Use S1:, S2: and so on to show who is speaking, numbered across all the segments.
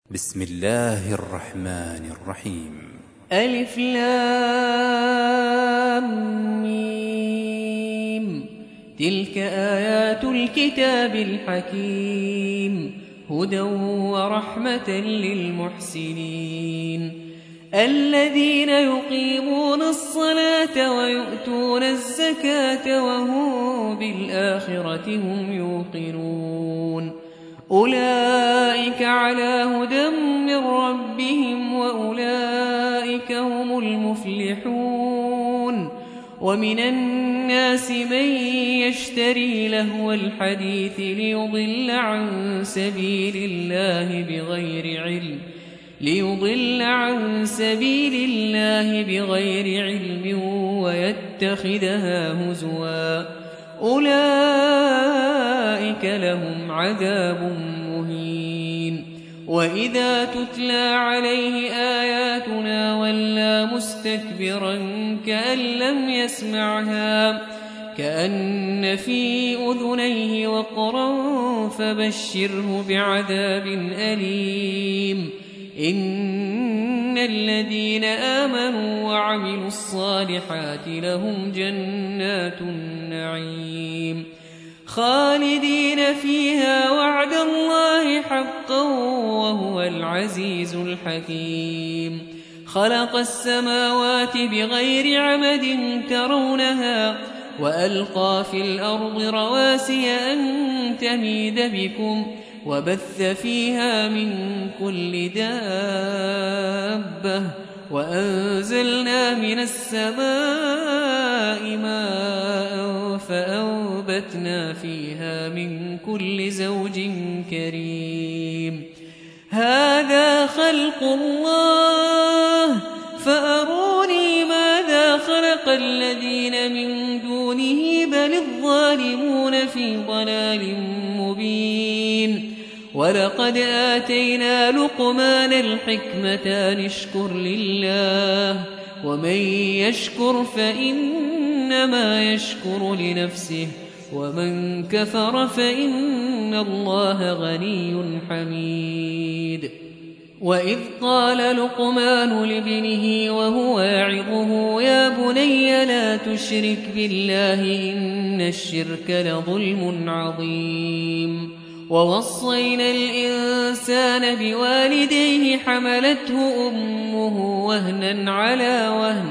S1: بسم الله الرحمن الرحيم.
S2: ألف لام ميم. تلك آيات الكتاب الحكيم، هدى ورحمة للمحسنين الذين يقيمون الصلاة ويؤتون الزكاة وهم بالآخرة هم يوقنون. أولئك على هدى من ربهم وأولئك هم المفلحون. ومن الناس من يشتري لهو الحديث ليضل عن سبيل الله بغير علم ويتخذها هزوا. أولئك لهم عذاب مهين. وإذا تتلى عليه آياتنا ولى مستكبرا كأن لم يسمعها كأن في أذنيه وقرا فبشره بعذاب أليم. إن الذين آمنوا وعملوا الصالحات لهم جنات النعيم خالدين فيها وعد الله حقا وهو العزيز الحكيم. خلق السماوات بغير عمد ترونها وألقى في الأرض رواسي أن تميد بكم وبث فيها من كل دابة وأنزلنا من السماء ماء فأنبتنا فيها من كل زوج كريم. هذا خلق الله فأروني ماذا خلق الذين من دونه بل الظالمون في ضلال مبين. ولقد آتينا لقمان الحكمة أن اشكر لله ومن يشكر فإنما يشكر لنفسه ومن كفر فإن الله غني حميد. وإذ قال لقمان لابنه وهو يعظه يا بني لا تشرك بالله إن الشرك لظلم عظيم. ووصينا الإنسان بوالديه حملته أمه وهنا على وهن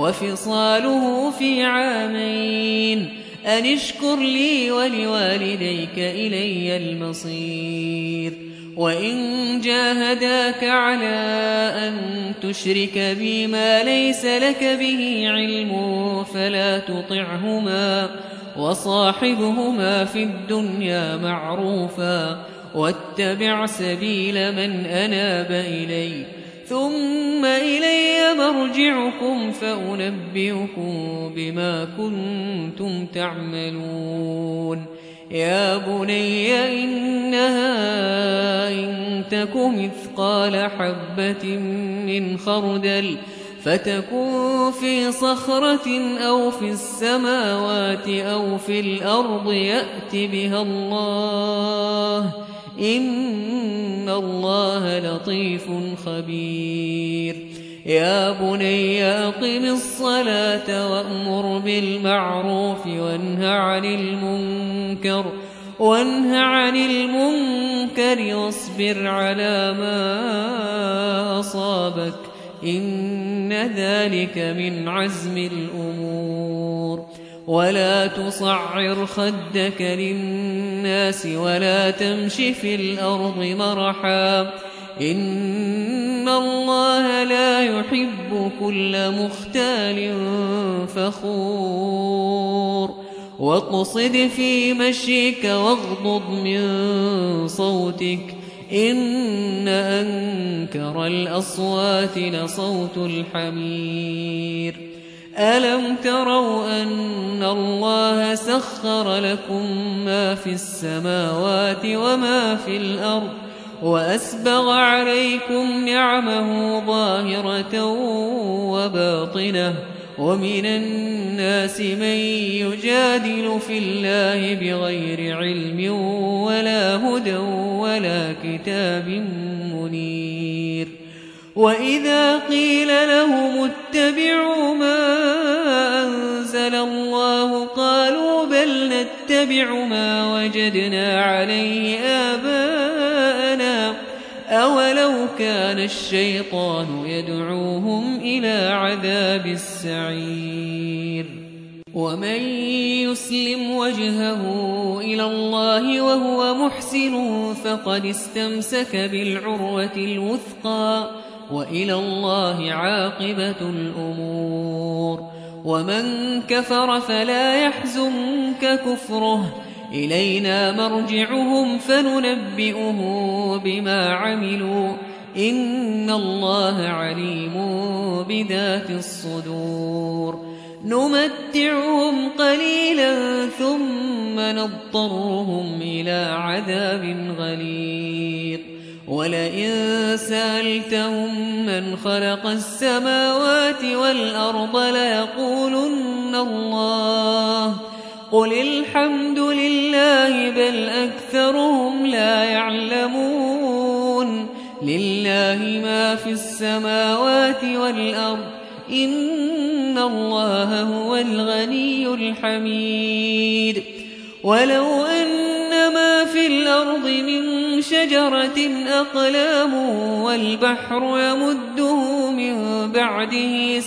S2: وفصاله في عامين أن اشكر لي ولوالديك إلي المصير. وإن جاهداك على أن تشرك بي ما ليس لك به علم فلا تطعهما وصاحبهما في الدنيا معروفا واتبع سبيل من أناب إلي ثم إلي مرجعكم فأنبئكم بما كنتم تعملون. يا بني إنها إن تك مثقال حبة من خردل فتكن في صخرة أو في السماوات أو في الأرض يأت بها الله إن الله لطيف خبير. يا بني أقم الصلاة وأمر بالمعروف وانه عن المنكر واصبر على ما أصابك إن ذلك من عزم الأمور. ولا تصعر خدك للناس ولا تمش في الأرض مرحا إن الله لا يحب كل مختال فخور. واقصد في مشيك واغضض من صوتك إن أنكر الأصوات لصوت الحمير. ألم تروا أن الله سخر لكم ما في السماوات وما في الأرض وأسبغ عليكم نعمه ظاهرة وباطنة ومن الناس من يجادل في الله بغير علم ولا هدى ولا كتاب منير. وإذا قيل لهم اتبعوا ما أنزل الله قالوا بل نتبع ما وجدنا عليه آباءنا أولو كان الشيطان يدعوهم إلى عذاب السعير ومن يسلم وجهه إلى الله وهو محسن فقد استمسك بالعروة الوثقى وإلى الله عاقبة الأمور ومن كفر فلا يحزنك كفره إلينا مرجعهم فننبئه بما عملوا إن الله عليم بذات الصدور نمتعهم قليلا ثم نضطرهم إلى عذاب غليظ ولئن سألتهم من خلق السماوات والأرض ليقولن الله قل الحمد لله بل أكثرهم لا يعلمون لله ما في السماوات والأرض إن الله هو الغني الحميد ولو أن ما في الأرض من شجرة أقلام والبحر يمده من بعده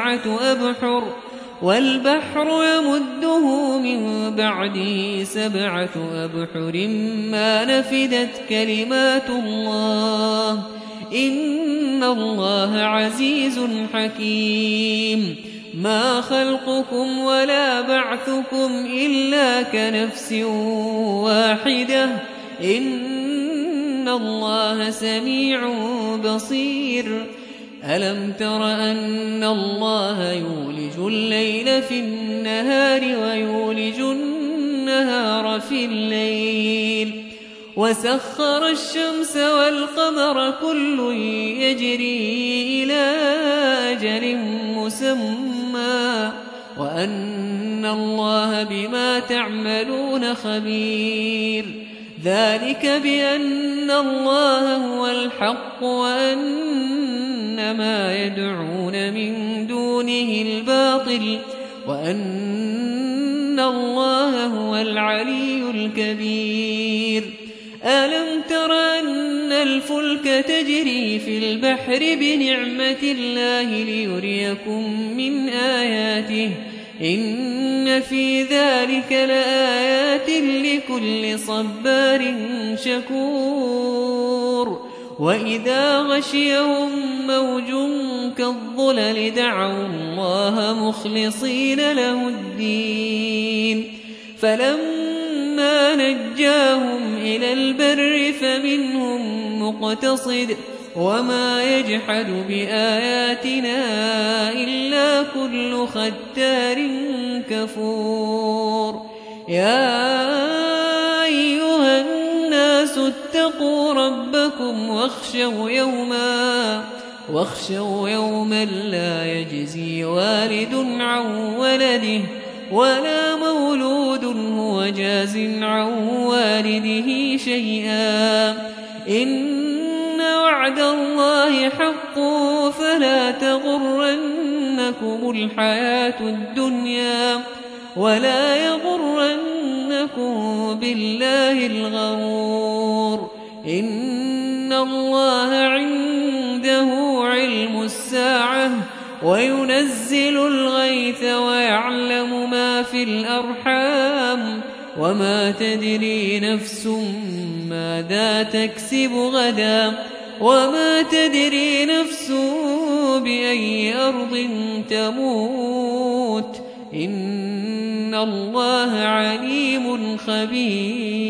S2: سبعة أبحر ما نفدت كلمات الله إن الله عزيز حكيم ما خلقكم ولا بعثكم إلا كنفس واحدة إن الله سميع بصير ألم تر أن الله يولج الليل في النهار ويولج النهار في الليل وسخر الشمس والقمر كل يجري إلى أجل مسمى وأن الله بما تعملون خبير ذلك بأن الله هو الحق وأن ما يدعون من دونه الباطل وأن الله هو العلي الكبير ألم تر أن الفلك تجري في البحر بنعمة الله ليريكم من آياته إن في ذلك لآيات لكل صبار شكور وإذا غشيهم موج كالظلل دعوا الله مخلصين له الدين فلما نجاهم إلى البر فمنهم مقتصد وما يجحد بآياتنا إلا كل ختار كفور يا أيها الناس اتقوا ربكم واخشوا يوما لا يجزي والد عن ولده ولا مولود هو جاز عن والده شيئا إن وعد الله حق فلا تغرنكم الحياة الدنيا ولا يغرنكم بالله الغرور إن الله عنده علم الساعة وينزل الغيث ويعلم ما في الأرحام وما تدري نفس ماذا تكسب غدا وما تدري نفس بأي أرض تموت إن الله عليم خبير